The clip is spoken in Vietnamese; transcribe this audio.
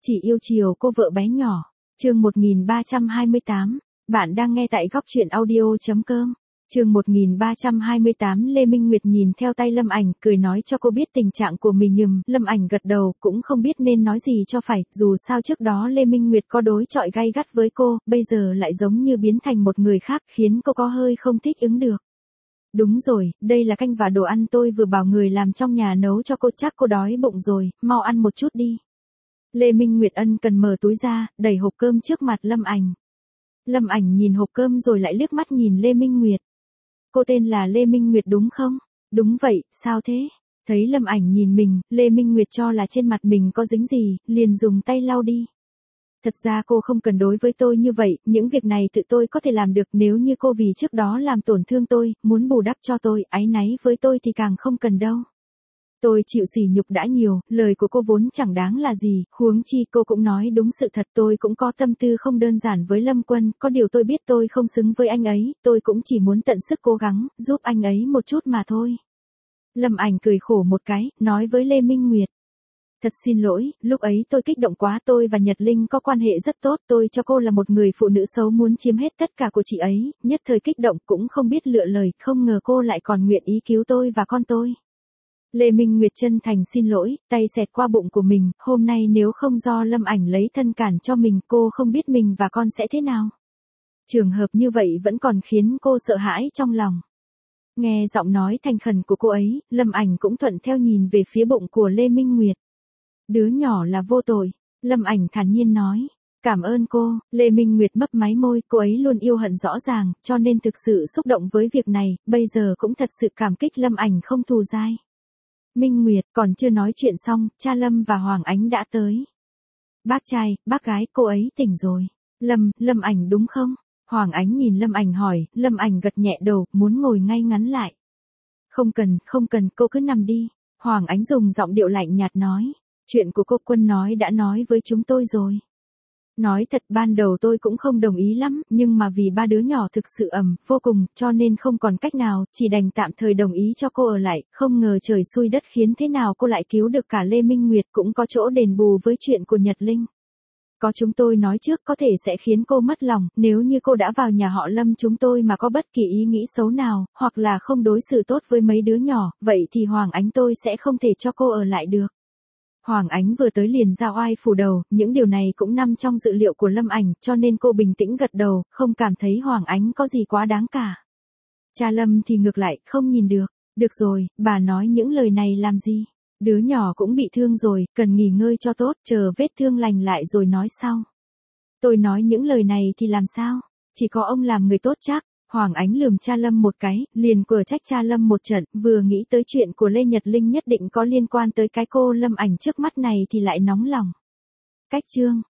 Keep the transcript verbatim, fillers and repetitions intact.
Chỉ yêu chiều cô vợ bé nhỏ. Chương một nghìn ba trăm hai mươi tám. Bạn đang nghe tại góc truyện audio.com. Chương một nghìn ba trăm hai mươi tám. Lê Minh Nguyệt nhìn theo tay Lâm Ảnh, cười nói cho cô biết tình trạng của mình. Nhầm, Lâm Ảnh gật đầu, cũng không biết nên nói gì cho phải, dù sao trước đó Lê Minh Nguyệt có đối chọi gay gắt với cô, bây giờ lại giống như biến thành một người khác, khiến cô có hơi không thích ứng được. Đúng rồi, đây là canh và đồ ăn tôi vừa bảo người làm trong nhà nấu cho cô, chắc cô đói bụng rồi, mau ăn một chút đi. Lê Minh Nguyệt ân cần mở túi ra, đẩy hộp cơm trước mặt Lâm Ảnh. Lâm Ảnh nhìn hộp cơm rồi lại liếc mắt nhìn Lê Minh Nguyệt. Cô tên là Lê Minh Nguyệt đúng không? Đúng vậy, sao thế? Thấy Lâm Ảnh nhìn mình, Lê Minh Nguyệt cho là trên mặt mình có dính gì, liền dùng tay lau đi. Thật ra cô không cần đối với tôi như vậy, những việc này tự tôi có thể làm được, nếu như cô vì trước đó làm tổn thương tôi, muốn bù đắp cho tôi, áy náy với tôi thì càng không cần đâu. Tôi chịu sỉ nhục đã nhiều, lời của cô vốn chẳng đáng là gì, huống chi cô cũng nói đúng sự thật, tôi cũng có tâm tư không đơn giản với Lâm Quân, có điều tôi biết tôi không xứng với anh ấy, tôi cũng chỉ muốn tận sức cố gắng, giúp anh ấy một chút mà thôi. Lâm Ảnh cười khổ một cái, nói với Lê Minh Nguyệt. Thật xin lỗi, lúc ấy tôi kích động quá, tôi và Nhật Linh có quan hệ rất tốt, tôi cho cô là một người phụ nữ xấu muốn chiếm hết tất cả của chị ấy, nhất thời kích động cũng không biết lựa lời, không ngờ cô lại còn nguyện ý cứu tôi và con tôi. Lê Minh Nguyệt chân thành xin lỗi, tay xẹt qua bụng của mình, hôm nay nếu không do Lâm Ảnh lấy thân cản cho mình, cô không biết mình và con sẽ thế nào. Trường hợp như vậy vẫn còn khiến cô sợ hãi trong lòng. Nghe giọng nói thành khẩn của cô ấy, Lâm Ảnh cũng thuận theo nhìn về phía bụng của Lê Minh Nguyệt. Đứa nhỏ là vô tội, Lâm Ảnh thản nhiên nói. Cảm ơn cô, Lê Minh Nguyệt mấp máy môi, cô ấy luôn yêu hận rõ ràng, cho nên thực sự xúc động với việc này, bây giờ cũng thật sự cảm kích Lâm Ảnh không thù dai. Minh Nguyệt, còn chưa nói chuyện xong, cha Lâm và Hoàng Ánh đã tới. Bác trai, bác gái, cô ấy tỉnh rồi. Lâm, Lâm Ảnh đúng không? Hoàng Ánh nhìn Lâm Ảnh hỏi, Lâm Ảnh gật nhẹ đầu, muốn ngồi ngay ngắn lại. Không cần, không cần, cô cứ nằm đi. Hoàng Ánh dùng giọng điệu lạnh nhạt nói. Chuyện của cô Quân nói đã nói với chúng tôi rồi. Nói thật ban đầu tôi cũng không đồng ý lắm, nhưng mà vì ba đứa nhỏ thực sự ẩm, vô cùng, cho nên không còn cách nào, chỉ đành tạm thời đồng ý cho cô ở lại, không ngờ trời xui đất khiến thế nào cô lại cứu được cả Lê Minh Nguyệt, cũng có chỗ đền bù với chuyện của Nhật Linh. Có chúng tôi nói trước có thể sẽ khiến cô mất lòng, nếu như cô đã vào nhà họ Lâm chúng tôi mà có bất kỳ ý nghĩ xấu nào, hoặc là không đối xử tốt với mấy đứa nhỏ, vậy thì Hoàng Ánh tôi sẽ không thể cho cô ở lại được. Hoàng Ánh vừa tới liền ra oai phủ đầu, những điều này cũng nằm trong dự liệu của Lâm Ảnh, cho nên cô bình tĩnh gật đầu, không cảm thấy Hoàng Ánh có gì quá đáng cả. Cha Lâm thì ngược lại, không nhìn được. Được rồi, bà nói những lời này làm gì? Đứa nhỏ cũng bị thương rồi, cần nghỉ ngơi cho tốt, chờ vết thương lành lại rồi nói sau. Tôi nói những lời này thì làm sao? Chỉ có ông làm người tốt chắc. Hoàng Ánh lườm cha Lâm một cái, liền quở trách cha Lâm một trận, vừa nghĩ tới chuyện của Lê Nhật Linh nhất định có liên quan tới cái cô Lâm Ảnh trước mắt này thì lại nóng lòng. Cách chương,